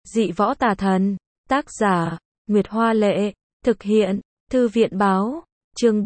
Dị võ tà thần. Tác giả, Nguyệt Hoa Lệ. Thực hiện, Thư viện Báo. Chương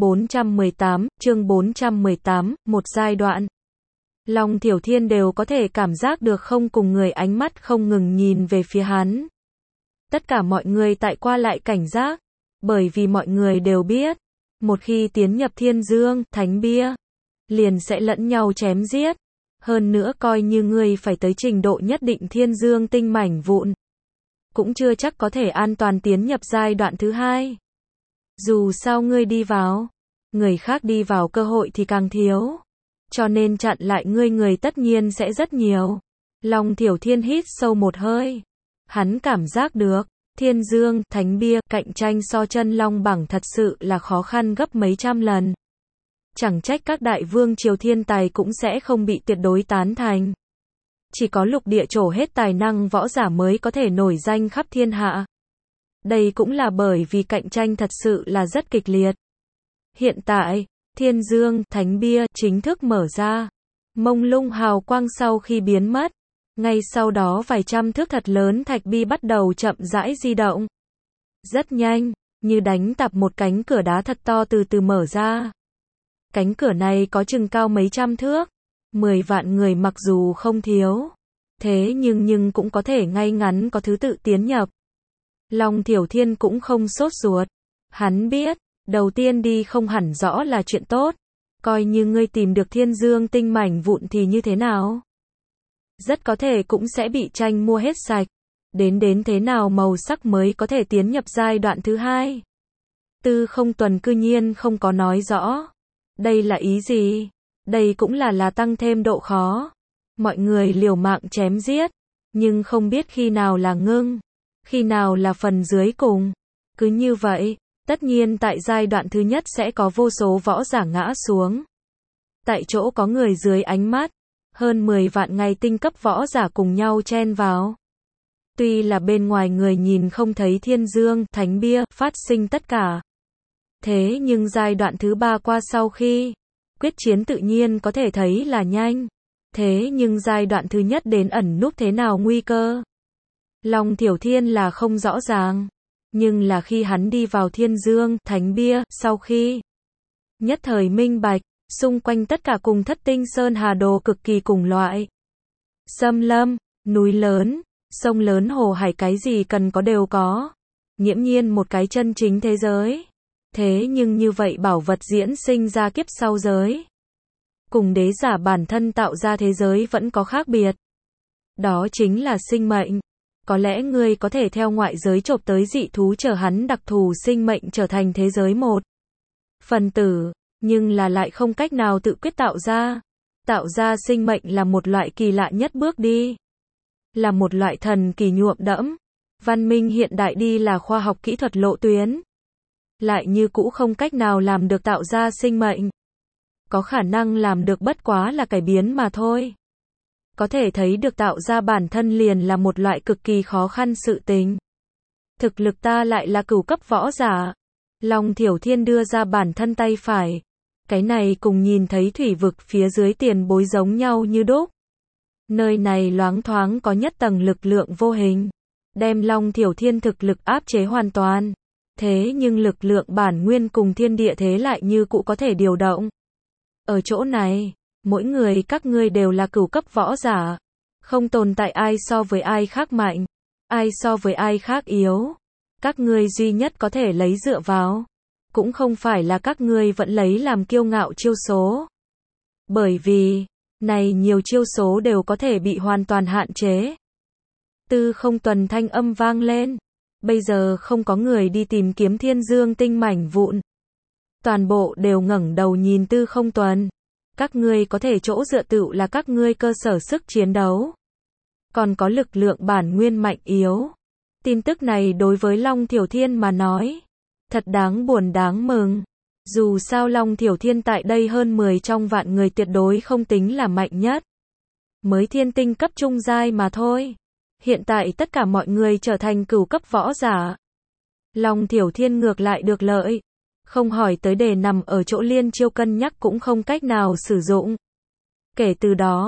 418, một giai đoạn. Long Thiểu Thiên đều có thể cảm giác được không cùng người ánh mắt không ngừng nhìn về phía hắn. Tất cả mọi người tại qua lại cảnh giác, bởi vì mọi người đều biết, một khi tiến nhập Thiên Dương, Thánh Bia, liền sẽ lẫn nhau chém giết. Hơn nữa coi như ngươi phải tới trình độ nhất định Thiên Dương tinh mảnh vụn, cũng chưa chắc có thể an toàn tiến nhập giai đoạn thứ hai. Dù sao ngươi đi vào, người khác đi vào cơ hội thì càng thiếu. Cho nên chặn lại ngươi người tất nhiên sẽ rất nhiều. Long Thiểu Thiên hít sâu một hơi. Hắn cảm giác được, Thiên Dương, Thánh Bia, cạnh tranh so chân long bảng thật sự là khó khăn gấp mấy trăm lần. Chẳng trách các đại vương triều thiên tài cũng sẽ không bị tuyệt đối tán thành. Chỉ có lục địa trổ hết tài năng võ giả mới có thể nổi danh khắp thiên hạ. Đây cũng là bởi vì cạnh tranh thật sự là rất kịch liệt. Hiện tại, Thiên Dương, Thánh Bia chính thức mở ra. Mông lung hào quang sau khi biến mất, ngay sau đó vài trăm thước thật lớn thạch bi bắt đầu chậm rãi di động. Rất nhanh, như đánh tạp một cánh cửa đá thật to từ từ mở ra. Cánh cửa này có chừng cao mấy trăm thước. 10 vạn người mặc dù không thiếu, thế nhưng cũng có thể ngay ngắn có thứ tự tiến nhập. Long Thiểu Thiên cũng không sốt ruột. Hắn biết, đầu tiên đi không hẳn rõ là chuyện tốt. Coi như ngươi tìm được Thiên Dương tinh mảnh vụn thì như thế nào? Rất có thể cũng sẽ bị tranh mua hết sạch. Đến thế nào màu sắc mới có thể tiến nhập giai đoạn thứ hai? Tư Không Tuần cư nhiên không có nói rõ. Đây là ý gì? Đây cũng là tăng thêm độ khó. Mọi người liều mạng chém giết, nhưng không biết khi nào là ngưng, khi nào là phần dưới cùng. Cứ như vậy, tất nhiên tại giai đoạn thứ nhất sẽ có vô số võ giả ngã xuống. Tại chỗ có người dưới ánh mắt, hơn 10 vạn ngày tinh cấp võ giả cùng nhau chen vào. Tuy là bên ngoài người nhìn không thấy Thiên Dương, Thánh Bia phát sinh tất cả. Thế nhưng giai đoạn thứ ba qua sau khi quyết chiến tự nhiên có thể thấy là nhanh. Thế nhưng giai đoạn thứ nhất đến ẩn núp thế nào nguy cơ? Long Thiểu Thiên là không rõ ràng. Nhưng là khi hắn đi vào Thiên Dương, Thánh Bia, sau khi nhất thời minh bạch, xung quanh tất cả cùng Thất Tinh Sơn Hà Đồ cực kỳ cùng loại. Xâm lâm, núi lớn, sông lớn hồ hải cái gì cần có đều có. Nghiễm nhiên một cái chân chính thế giới. Thế nhưng như vậy bảo vật diễn sinh ra kiếp sau giới, cùng đế giả bản thân tạo ra thế giới vẫn có khác biệt. Đó chính là sinh mệnh. Có lẽ ngươi có thể theo ngoại giới chộp tới dị thú trở hắn đặc thù sinh mệnh trở thành thế giới một phần tử, nhưng là lại không cách nào tự quyết tạo ra. Tạo ra sinh mệnh là một loại kỳ lạ nhất bước đi. Là một loại thần kỳ nhuộm đẫm. Văn minh hiện đại đi là khoa học kỹ thuật lộ tuyến. Lại như cũ không cách nào làm được tạo ra sinh mệnh. Có khả năng làm được bất quá là cải biến mà thôi. Có thể thấy được tạo ra bản thân liền là một loại cực kỳ khó khăn sự tình. Thực lực ta lại là cửu cấp võ giả. Long Thiểu Thiên đưa ra bản thân tay phải. Cái này cùng nhìn thấy thủy vực phía dưới tiền bối giống nhau như đúc. Nơi này loáng thoáng có nhất tầng lực lượng vô hình, đem Long Thiểu Thiên thực lực áp chế hoàn toàn. Thế nhưng lực lượng bản nguyên cùng thiên địa thế lại như cũ có thể điều động. Ở chỗ này, mỗi người các ngươi đều là cửu cấp võ giả. Không tồn tại ai so với ai khác mạnh, ai so với ai khác yếu. Các ngươi duy nhất có thể lấy dựa vào, cũng không phải là các ngươi vẫn lấy làm kiêu ngạo chiêu số. Bởi vì, này nhiều chiêu số đều có thể bị hoàn toàn hạn chế. Tư Không Tuần thanh âm vang lên. Bây giờ không có người đi tìm kiếm Thiên Dương tinh mảnh vụn. Toàn bộ đều ngẩng đầu nhìn Tư Không Tuần. Các ngươi có thể chỗ dựa tựu là các ngươi cơ sở sức chiến đấu. Còn có lực lượng bản nguyên mạnh yếu. Tin tức này đối với Long Thiểu Thiên mà nói, thật đáng buồn đáng mừng. Dù sao Long Thiểu Thiên tại đây hơn 10 trong vạn người tuyệt đối không tính là mạnh nhất. Mới thiên tinh cấp trung giai mà thôi. Hiện tại tất cả mọi người trở thành cửu cấp võ giả. Long Thiểu Thiên ngược lại được lợi. Không hỏi tới đề nằm ở chỗ liên chiêu cân nhắc cũng không cách nào sử dụng. Kể từ đó,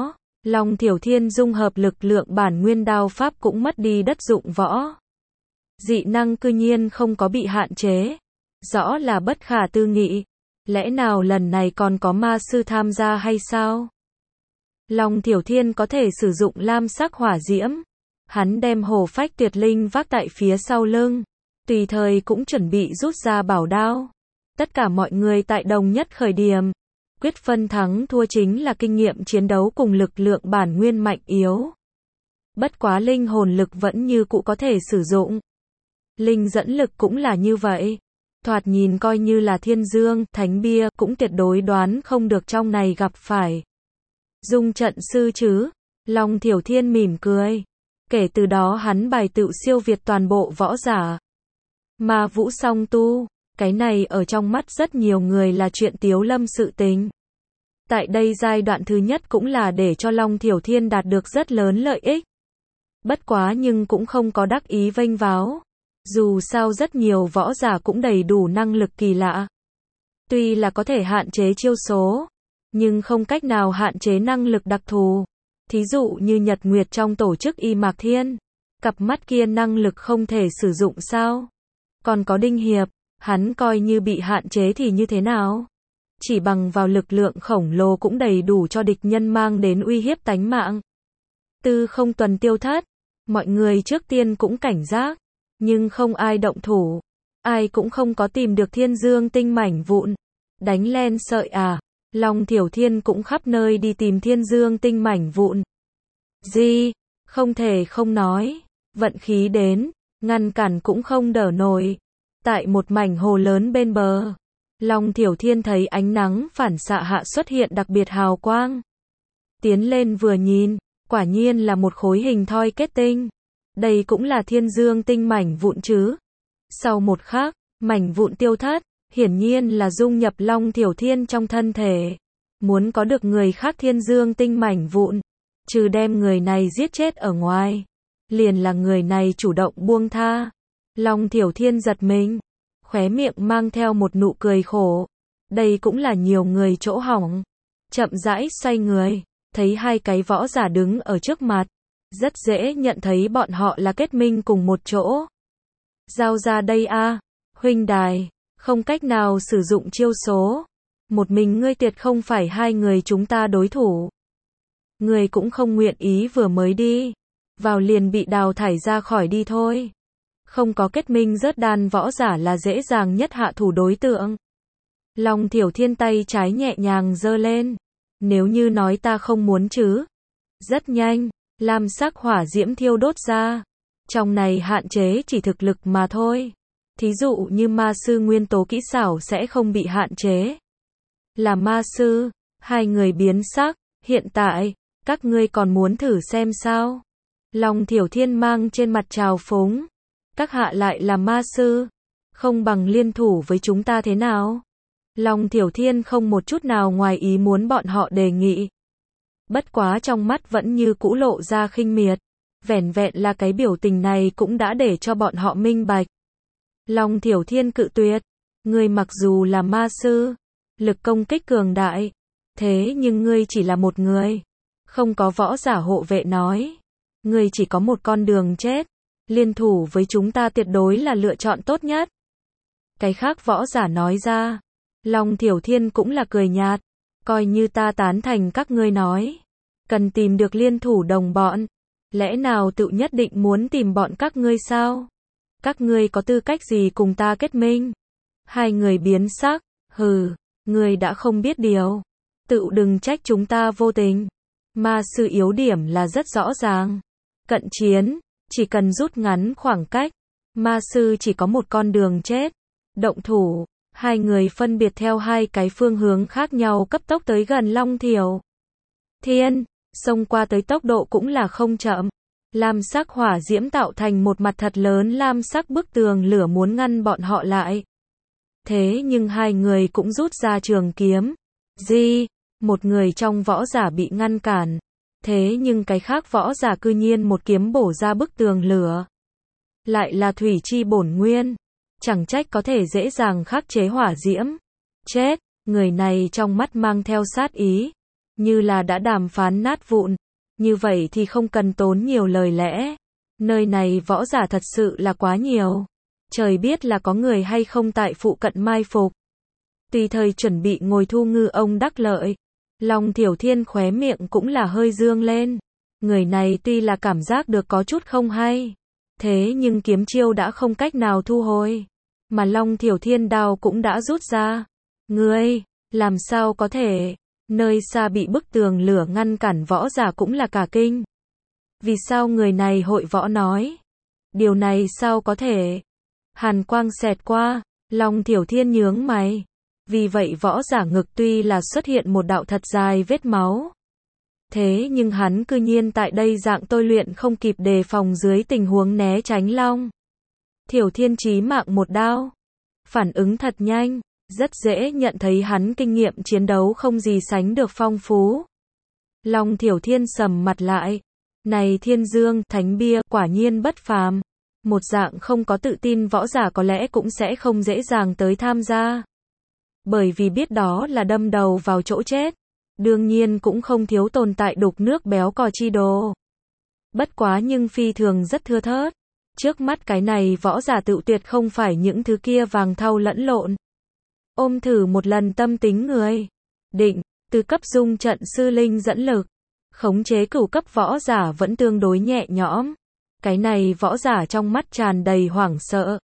Long Thiểu Thiên dung hợp lực lượng bản nguyên đao pháp cũng mất đi đất dụng võ. Dị năng cư nhiên không có bị hạn chế. Rõ là bất khả tư nghị. Lẽ nào lần này còn có ma sư tham gia hay sao? Long Thiểu Thiên có thể sử dụng lam sắc hỏa diễm. Hắn đem hổ phách tuyệt linh vác tại phía sau lưng. Tùy thời cũng chuẩn bị rút ra bảo đao. Tất cả mọi người tại đồng nhất khởi điểm. Quyết phân thắng thua chính là kinh nghiệm chiến đấu cùng lực lượng bản nguyên mạnh yếu. Bất quá linh hồn lực vẫn như cũ có thể sử dụng. Linh dẫn lực cũng là như vậy. Thoạt nhìn coi như là thiên dương, thánh bia cũng tuyệt đối đoán không được trong này gặp phải dung trận sư chứ. Long Thiểu Thiên mỉm cười. Kể từ đó hắn bài tựu siêu việt toàn bộ võ giả. Ma vũ song tu. Cái này ở trong mắt rất nhiều người là chuyện tiếu lâm sự tình. Tại đây giai đoạn thứ nhất cũng là để cho Long Thiểu Thiên đạt được rất lớn lợi ích. Bất quá nhưng cũng không có đắc ý vênh váo. Dù sao rất nhiều võ giả cũng đầy đủ năng lực kỳ lạ. Tuy là có thể hạn chế chiêu số, nhưng không cách nào hạn chế năng lực đặc thù. Thí dụ như Nhật Nguyệt trong tổ chức Y Mạc Thiên. Cặp mắt kia năng lực không thể sử dụng sao? Còn có Đinh Hiệp, hắn coi như bị hạn chế thì như thế nào? Chỉ bằng vào lực lượng khổng lồ cũng đầy đủ cho địch nhân mang đến uy hiếp tánh mạng. Tư Không Tuần tiêu thất. Mọi người trước tiên cũng cảnh giác. Nhưng không ai động thủ. Ai cũng không có tìm được thiên dương tinh mảnh vụn. Đánh len sợi à. Long Thiểu Thiên cũng khắp nơi đi tìm thiên dương tinh mảnh vụn. Gì? Không thể không nói. Vận khí đến. Ngăn cản cũng không đỡ nổi. Tại một mảnh hồ lớn bên bờ. Long Thiểu Thiên thấy ánh nắng phản xạ hạ xuất hiện đặc biệt hào quang. Tiến lên vừa nhìn. Quả nhiên là một khối hình thoi kết tinh. Đây cũng là thiên dương tinh mảnh vụn chứ. Sau một khắc, mảnh vụn tiêu thất, hiển nhiên là dung nhập Long Thiểu Thiên trong thân thể. Muốn có được người khác thiên dương tinh mảnh vụn, trừ đem người này giết chết ở ngoài, liền là người này chủ động buông tha. Long Thiểu Thiên giật mình, khóe miệng mang theo một nụ cười khổ. Đây cũng là nhiều người chỗ hỏng. Chậm rãi xoay người, thấy hai cái võ giả đứng ở trước mặt. Rất dễ nhận thấy bọn họ là kết minh cùng một chỗ. Giao ra đây a, huynh đài, không cách nào sử dụng chiêu số. Một mình ngươi tuyệt không phải hai người chúng ta đối thủ. Ngươi cũng không nguyện ý vừa mới đi. Vào liền bị đào thải ra khỏi đi thôi. Không có kết minh rớt đan võ giả là dễ dàng nhất hạ thủ đối tượng. Long Thiểu Thiên tay trái nhẹ nhàng giơ lên. Nếu như nói ta không muốn chứ. Rất nhanh. Lam sắc hỏa diễm thiêu đốt ra. Trong này hạn chế chỉ thực lực mà thôi. Thí dụ như ma sư nguyên tố kỹ xảo sẽ không bị hạn chế. Là ma sư, hai người biến sắc, hiện tại, các ngươi còn muốn thử xem sao? Long Thiểu Thiên mang trên mặt trào phúng. Các hạ lại là ma sư, không bằng liên thủ với chúng ta thế nào? Long Thiểu Thiên không một chút nào ngoài ý muốn bọn họ đề nghị. Bất quá trong mắt vẫn như cũ lộ ra khinh miệt. Vẻn vẹn là cái biểu tình này cũng đã để cho bọn họ minh bạch. Long Thiểu Thiên cự tuyệt. Ngươi mặc dù là ma sư, lực công kích cường đại, thế nhưng ngươi chỉ là một người. Không có võ giả hộ vệ nói. Ngươi chỉ có một con đường chết. Liên thủ với chúng ta tuyệt đối là lựa chọn tốt nhất. Cái khác võ giả nói ra. Long Thiểu Thiên cũng là cười nhạt. Coi như ta tán thành các ngươi nói. Cần tìm được liên thủ đồng bọn. Lẽ nào tự nhất định muốn tìm bọn các ngươi sao? Các ngươi có tư cách gì cùng ta kết minh? Hai người biến sắc. Hừ, ngươi đã không biết điều. Tự đừng trách chúng ta vô tình. Ma sư yếu điểm là rất rõ ràng. Cận chiến, chỉ cần rút ngắn khoảng cách. Ma sư chỉ có một con đường chết. Động thủ. Hai người phân biệt theo hai cái phương hướng khác nhau cấp tốc tới gần Long Thiểu Thiên, xông qua tới tốc độ cũng là không chậm. Lam sắc hỏa diễm tạo thành một mặt thật lớn lam sắc bức tường lửa muốn ngăn bọn họ lại. Thế nhưng hai người cũng rút ra trường kiếm. Một người trong võ giả bị ngăn cản. Thế nhưng cái khác võ giả cư nhiên một kiếm bổ ra bức tường lửa. Lại là thủy chi bổn nguyên. Chẳng trách có thể dễ dàng khắc chế hỏa diễm. Chết, người này trong mắt mang theo sát ý. Như là đã đàm phán nát vụn. Như vậy thì không cần tốn nhiều lời lẽ. Nơi này võ giả thật sự là quá nhiều. Trời biết là có người hay không tại phụ cận mai phục. Tùy thời chuẩn bị ngồi thu ngư ông đắc lợi. Long Thiểu Thiên khóe miệng cũng là hơi dương lên. Người này tuy là cảm giác được có chút không hay. Thế nhưng kiếm chiêu đã không cách nào thu hồi. Mà Long Thiểu Thiên đao cũng đã rút ra. Ngươi, làm sao có thể? Nơi xa bị bức tường lửa ngăn cản võ giả cũng là cả kinh. Vì sao người này hội võ nói? Điều này sao có thể? Hàn quang xẹt qua, Long Thiểu Thiên nhướng mày. Vì vậy võ giả ngực tuy là xuất hiện một đạo thật dài vết máu. Thế nhưng hắn cư nhiên tại đây dạng tôi luyện không kịp đề phòng dưới tình huống né tránh Long Thiểu Thiên chí mạng một đao. Phản ứng thật nhanh, rất dễ nhận thấy hắn kinh nghiệm chiến đấu không gì sánh được phong phú. Long Thiểu Thiên sầm mặt lại. Này Thiên Dương, thánh bia, quả nhiên bất phàm. Một dạng không có tự tin võ giả có lẽ cũng sẽ không dễ dàng tới tham gia. Bởi vì biết đó là đâm đầu vào chỗ chết. Đương nhiên cũng không thiếu tồn tại đục nước béo cò chi đồ. Bất quá nhưng phi thường rất thưa thớt. Trước mắt cái này võ giả tự tuyệt không phải những thứ kia vàng thau lẫn lộn. Ôm thử một lần tâm tính người. Định, từ cấp dung trận sư linh dẫn lực. Khống chế cửu cấp võ giả vẫn tương đối nhẹ nhõm. Cái này võ giả trong mắt tràn đầy hoảng sợ.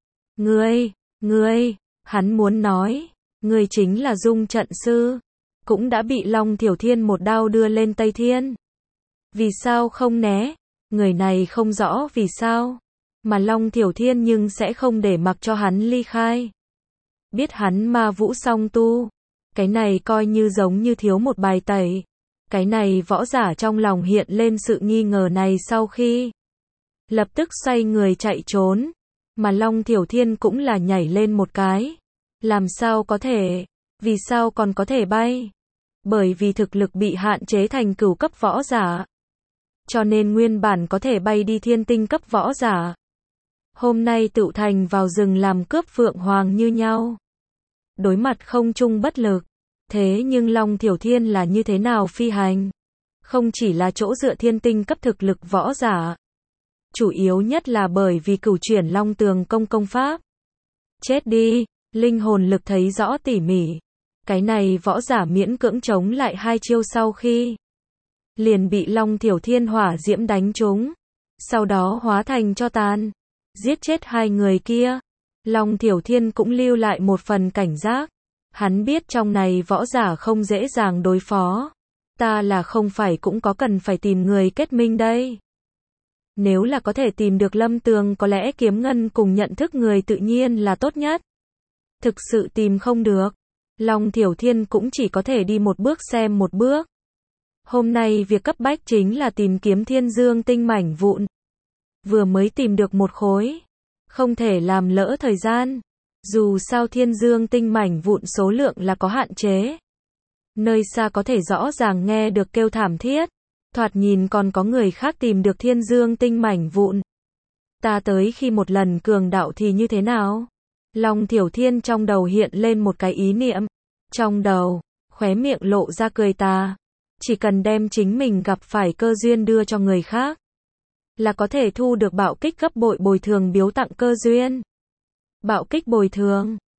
Ngươi, hắn muốn nói, ngươi chính là dung trận sư. Cũng đã bị Long Thiểu Thiên một đao đưa lên Tây Thiên. Vì sao không né? Người này không rõ vì sao. Mà Long Thiểu Thiên nhưng sẽ không để mặc cho hắn ly khai. Biết hắn ma vũ song tu. Cái này coi như giống như thiếu một bài tẩy. Cái này võ giả trong lòng hiện lên sự nghi ngờ này sau khi lập tức xoay người chạy trốn. Mà Long Thiểu Thiên cũng là nhảy lên một cái. Làm sao có thể? Vì sao còn có thể bay? Bởi vì thực lực bị hạn chế thành cửu cấp võ giả. Cho nên nguyên bản có thể bay đi thiên tinh cấp võ giả. Hôm nay tựu thành vào rừng làm cướp phượng hoàng như nhau. Đối mặt không trung bất lực. Thế nhưng Long Thiểu Thiên là như thế nào phi hành? Không chỉ là chỗ dựa thiên tinh cấp thực lực võ giả. Chủ yếu nhất là bởi vì cửu chuyển long tường công pháp. Chết đi, linh hồn lực thấy rõ tỉ mỉ. Cái này võ giả miễn cưỡng chống lại hai chiêu sau khi liền bị Long Thiểu Thiên hỏa diễm đánh trúng. Sau đó hóa thành tro tàn. Giết chết hai người kia. Long Thiểu Thiên cũng lưu lại một phần cảnh giác. Hắn biết trong này võ giả không dễ dàng đối phó. Ta là không phải cũng có cần phải tìm người kết minh đây. Nếu là có thể tìm được Lâm Tường có lẽ kiếm ngân cùng nhận thức người tự nhiên là tốt nhất. Thực sự tìm không được. Long Thiểu Thiên cũng chỉ có thể đi một bước xem một bước. Hôm nay việc cấp bách chính là tìm kiếm Thiên Dương tinh mảnh vụn. Vừa mới tìm được một khối. Không thể làm lỡ thời gian. Dù sao Thiên Dương tinh mảnh vụn số lượng là có hạn chế. Nơi xa có thể rõ ràng nghe được kêu thảm thiết. Thoạt nhìn còn có người khác tìm được Thiên Dương tinh mảnh vụn. Ta tới khi một lần cường đạo thì như thế nào? Long Thiểu Thiên trong đầu hiện lên một cái ý niệm. Trong đầu, khóe miệng lộ ra cười tà. Chỉ cần đem chính mình gặp phải cơ duyên đưa cho người khác. Là có thể thu được bạo kích gấp bội bồi thường biếu tặng cơ duyên. Bạo kích bồi thường.